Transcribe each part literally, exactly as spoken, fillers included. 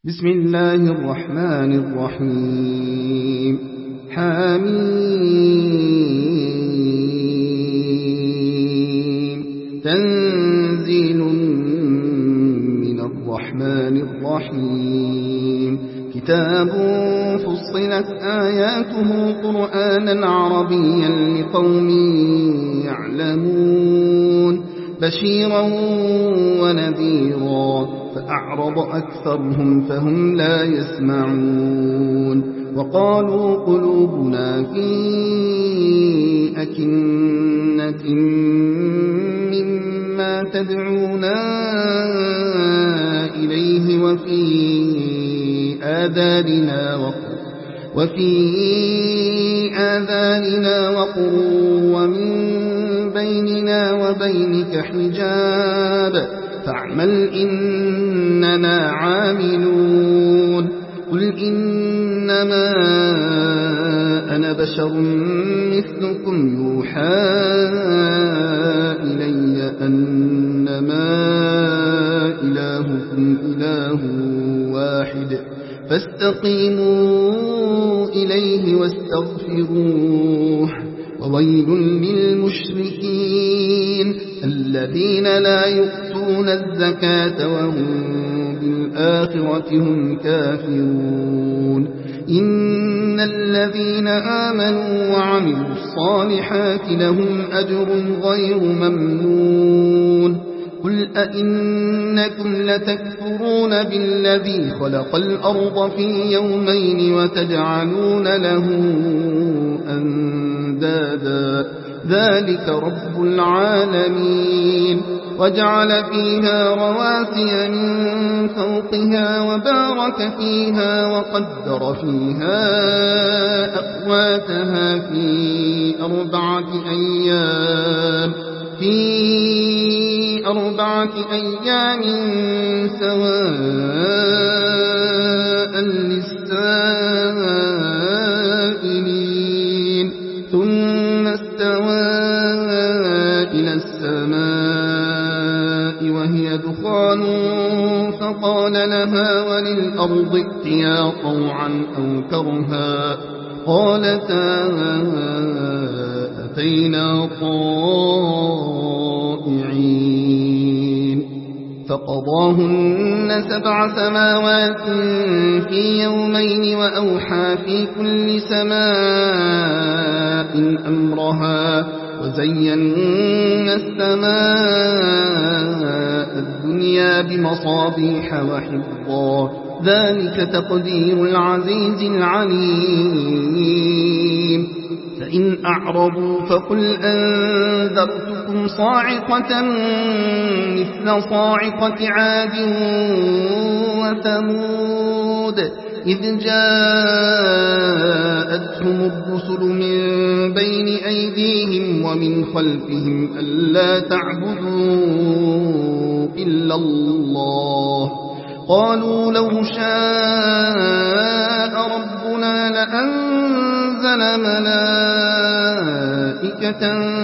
بسم الله الرحمن الرحيم حميم تنزيل من الرحمن الرحيم كتاب فصلت آياته قرآنا عربيا لقوم يعلمون بشيرا ونذيرا فأعرض أكثرهم فهم لا يسمعون وقالوا قلوبنا في أكنة مما تدعونا إليه وفي آذاننا وقر وفي آذاننا وقر ومن بيننا وبينك حجاب فاعمل إننا عاملون قل إنما أنا بشر مثلكم يوحى إلي أنما إلهكم إله واحد فاستقيموا إليه واستغفروه وويل للمشركين الذين لا يؤتون الزكاة وهم بالآخرة هم كافرون إن الذين آمنوا وعملوا الصالحات لهم أجر غير ممنون قل أئنكم لتكفرون بالذي خلق الأرض في يومين وتجعلون له أندادا ذلك رب العالمين وجعل فيها رواسي من فوقها وبارك فيها وقدر فيها أقواتها في أربعة أيام في أربعة أيام سواء للسائلين ثم استوى إلى السماء وهي دخان فقال لها وللأرض ائتيا طوعا أو كرها قالتا أتينا طائعين فقضاهن سبع سماوات في يومين وأوحى في كل سماء أمرها وزينا السماء الدنيا بمصابيح وحفظا ذلك تقدير العزيز العليم فإن أعرضوا فقل أنذرتكم صاعقة مثل صاعقة عاد وثمود إذ جاءتهم الرسل من بين أيديهم ومن خلفهم ألا تعبدوا إلا الله قالوا لو شاء ربنا لأنزل ملائكة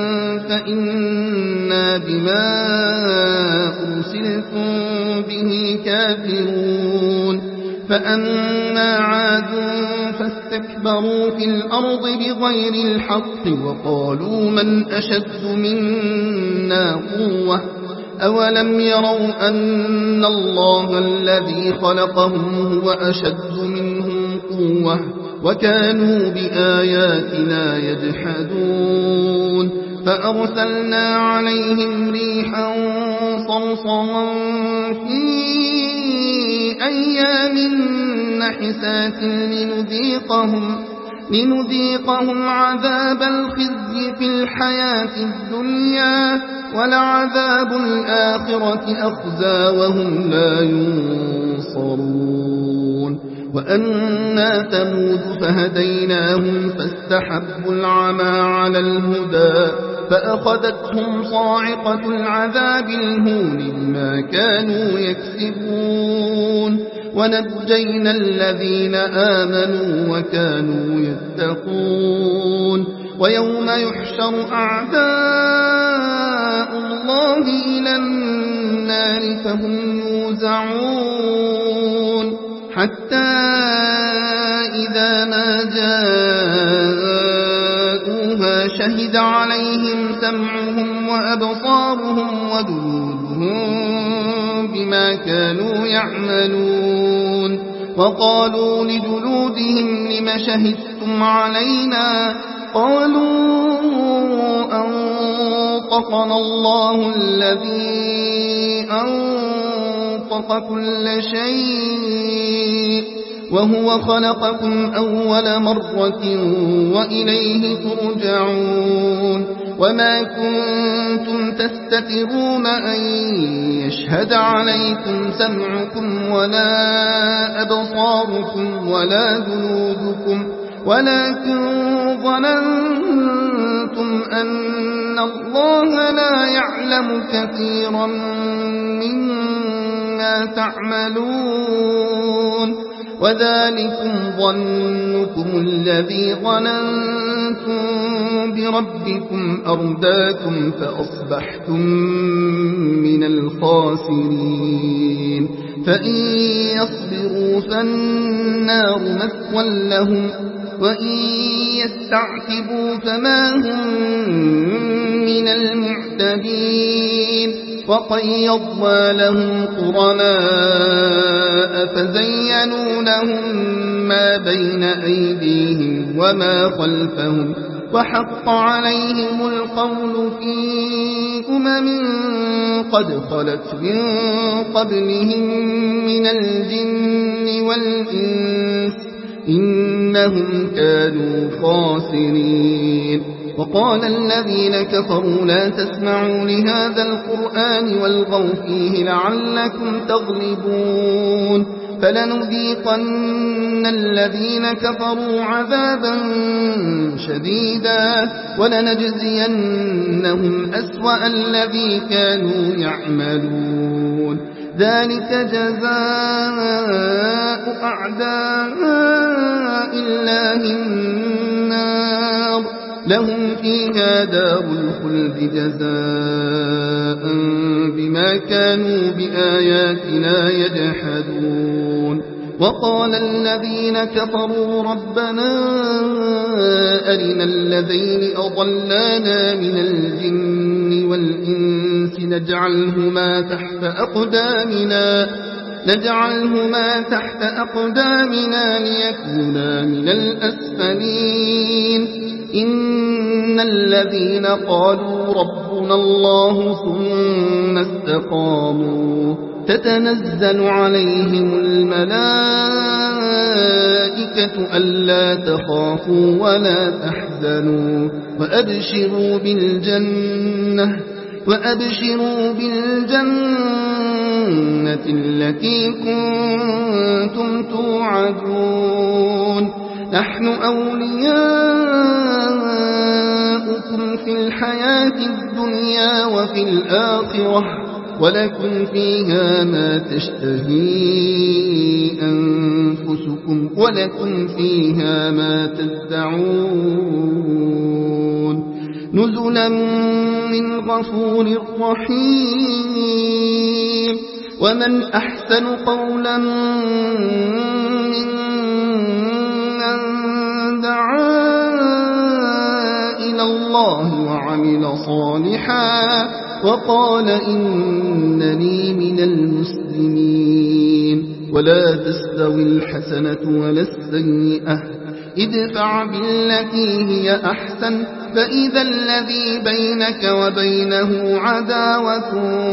فإنا بما أرسلتم به كافرون فأما عاد فاستكبروا في الأرض بغير الحق وقالوا من أشد منا قوة أولم يروا أن الله الذي خلقهم هو أشد منهم قوة وكانوا بآياتنا يجحدون فأرسلنا عليهم ريحا صرصرا في أيام نحسات لنذيقهم لنذيقهم عذاب الخزي في الحياة الدنيا ولعذاب الآخرة أخزى وهم لا ينصرون وأنا ثمود فهديناهم فاستحبوا العمى على الهدى فأخذتهم صاعقة العذاب الهون بما كانوا يكسبون ونجينا الذين آمنوا وكانوا يتقون ويوم يحشر أعداء الله إلى النار فهم يوزعون حتى إذا ما جاءوها شهد عليهم سمعهم وأبصارهم وجلودهم بما كانوا يعملون وقالوا لجلودهم لم شهدتم علينا قالوا أنطقنا الله الذي أنطق كل شيء وهو خلقكم أول مرة وإليه ترجعون وما كنتم تستترون أن يشهد عليكم سمعكم ولا أبصاركم ولا جلودكم ولكن ظننتم أن الله لا يعلم كثيرا مما تعملون وذلكم ظنكم الذي ظننتم بربكم أرداكم فأصبحتم من الخاسرين فإن يصبروا فالنار مثوى لهم وإن يستعتبوا فما هم من المعتدين وقيضنا لهم قرناء فزينوا لهم ما بين أيديهم وما خلفهم وحق عليهم القول في أمم قد خلت من قبلهم من الجن والإنس إنهم كانوا خاسرين وقال الذين كفروا لا تسمعوا لهذا القرآن والغوا فيه لعلكم تغلبون فلنذيقن الذين كفروا عذابا شديدا ولنجزينهم أسوأ الذي كانوا يعملون ذلك جزاء أعداء الله النار لهم فيها دار الخلد جزاء بما كانوا بآياتنا يجحدون وقال الذين كفروا ربنا أرنا الذين أضلانا من الجن والإنس نجعلهما تحت أقدامنا نجعلهما تحت أقدامنا ليكونا من الأسفلين إن الذين قالوا ربنا الله ثم استقاموا تتنزل عليهم الملائكة ألا تخافوا ولا تحزنوا وأبشروا بالجنة وأبشروا بالجنة التي كنتم توعدون نحن أولياؤكم في الحياة الدنيا وفي الآخرة ولكم فيها ما تشتهي أنفسكم ولكم فيها ما تدعون نزلا من غفور رحيم ومن أحسن قولا ممن دعا إلى الله وعمل صالحا وقال إنني من المسلمين ولا تستوي الحسنة ولا السيئة ادفع بالتي هي أحسن فإذا الذي بينك وبينه عداوة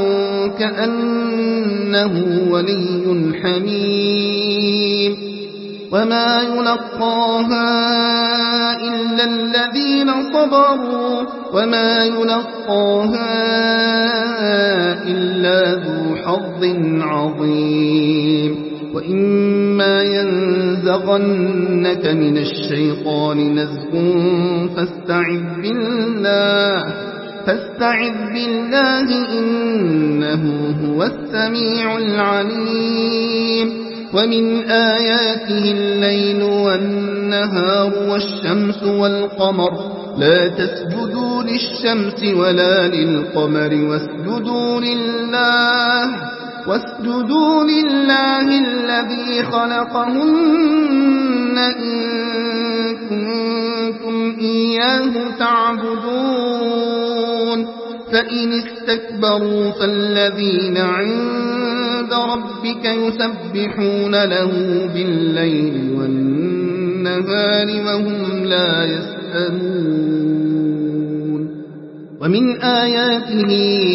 كأنه ولي حميم وما يلقاها إلا الذين صبروا وما يلقاها إلا ذو حظ عظيم وإما ينزغنك من الشيطان نزغ فاستعذ بالله فاستعذ بالله إنه هو السميع العليم ومن آياته الليل والنهار والشمس والقمر لا تسجدوا للشمس ولا للقمر واسجدوا لله واسجدوا لله الذي خلقهن إن كنتم إياه تعبدون فإن استكبروا فالذين عند ربك يسبحون له بالليل والنهار وهم لا يسأمون ومن آياته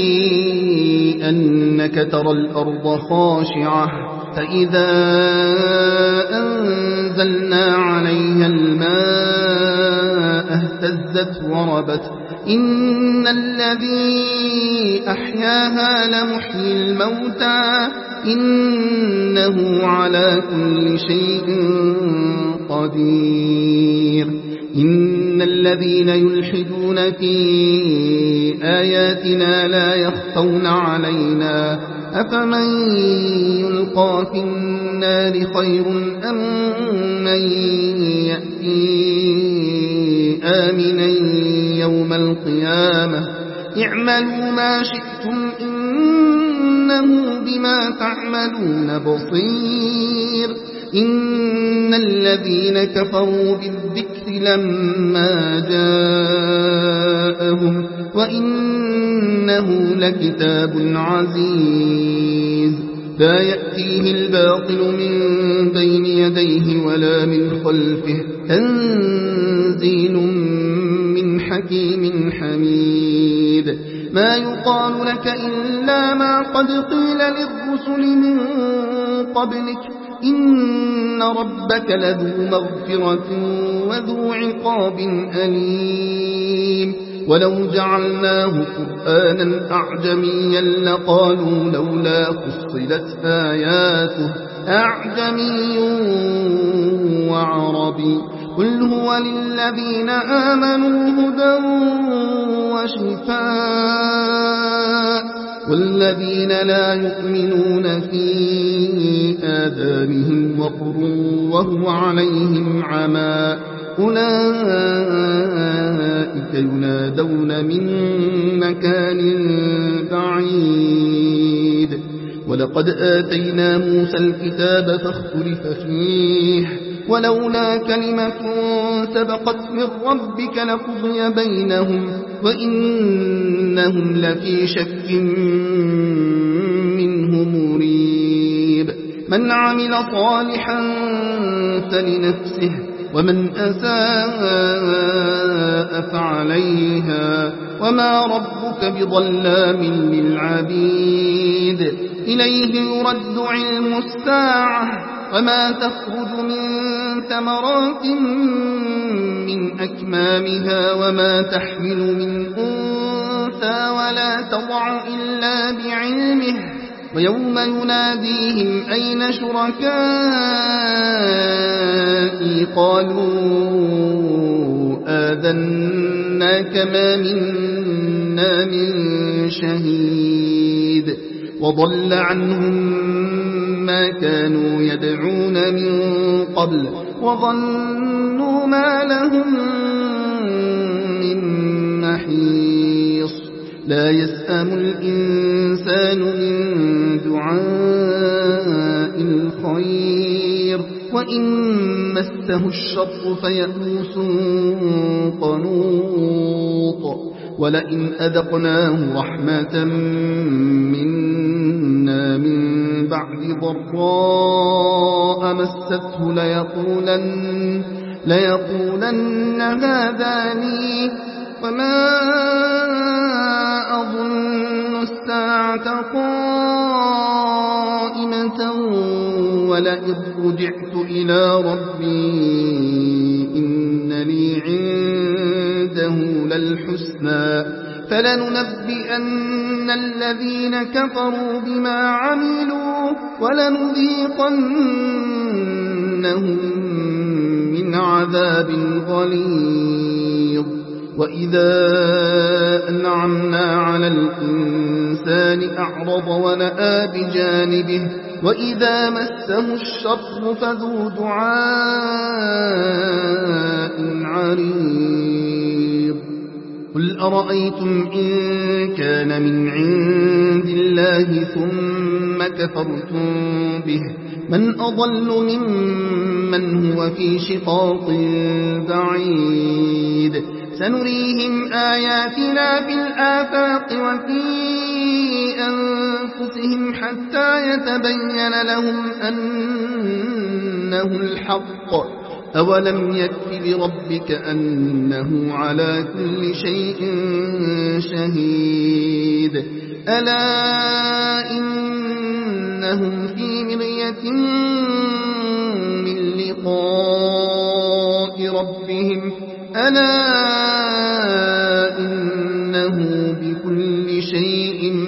أنك ترى الأرض خاشعة فإذا أنزلنا عليها الماء اهتزت وربت إن الذي أحياها لمحيي الموتى إنه على كل شيء قدير إن الذين يلحدون في آياتنا لا يخفون علينا أفمن يلقى في النار خير أم من يأتي آمنا يوم القيامة اعملوا ما شئتم إنه بما تعملون بصير إن الذين كفروا بالذكر لما جاءهم وإنه لكتاب عزيز لا يأتيه الباطل من بين يديه ولا من خلفه تنزيل من حكيم حميد ما يقال لك إلا ما قد قيل للرسل من قبلك إن ربك لذو مغفرة وذو عقاب أليم ولو جعلناه قرآنا أعجميا لقالوا لولا فصلت آياته أعجمي وعربي قل هو للذين آمنوا هدى وشفاء والذين لا يؤمنون في آذانهم وقر وهو عليهم عمى أولئك ينادون من مكان بعيد ولقد آتينا موسى الكتاب فاختلف فيه ولولا كلمة سبقت من ربك لقضي بينهم وإنهم لفي شك منه مريب من عمل صالحا فلنفسه ومن أساء فعليها وما ربك بظلام للعبيد إليه يرد علم الساعة وما تخرج من ثمرات من أكمامها وما تحمل من أنثى ولا تضع إلا بعلمه ويوم يناديهم أين شركائي قالوا آذناك ما منا من شهيد وضل عنهم ما كانوا يدعون من قبل وظنوا ما لهم من محيص لا يسأم الإنسان من دعاء الخير وإن مسه الشر فيئوس قنوط ولئن أذقناه رحمة منا من بعد ضراء مسته ليقولن, ليقولن هذا لي وما أظن الساعة قائمة ولئن رجعت إلى ربي إن لي عنده للحسنى فلننبئن الذين كفروا بما عملوا ولنذيقنهم من عذاب غليظ وإذا أنعمنا على الإنسان أعرض ونأى بجانبه وإذا مسه الشر فذو دعاء عريض قل أرأيتم إن كان من عند الله ثم كفرتم به من أضل ممن هو في شقاق بعيد سنريهم آياتنا في الآفاق وفي أنفسهم حتى يتبين لهم أنه الحق أولم يكف بربك أنه على كل شيء شهيد ألا إنهم في مرية من لقاء ربهم ألا إنه بكل شيء